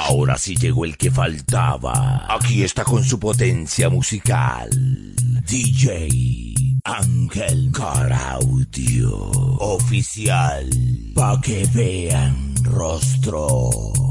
Ahora sí llegó el que faltaba. Aquí está con su potencia musical. DJ Ángel Caraudio. Oficial. Pa' que vean rostro.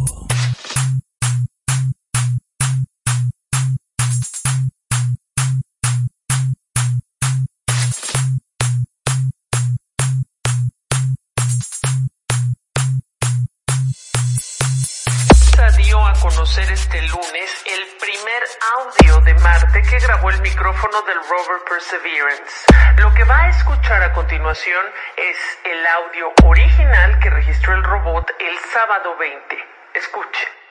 Dio a conocer este lunes el primer audio de Marte que grabó el micrófono del rover Perseverance. Lo que va a escuchar a continuación es el audio original que registró el robot el sábado 20. Escuche.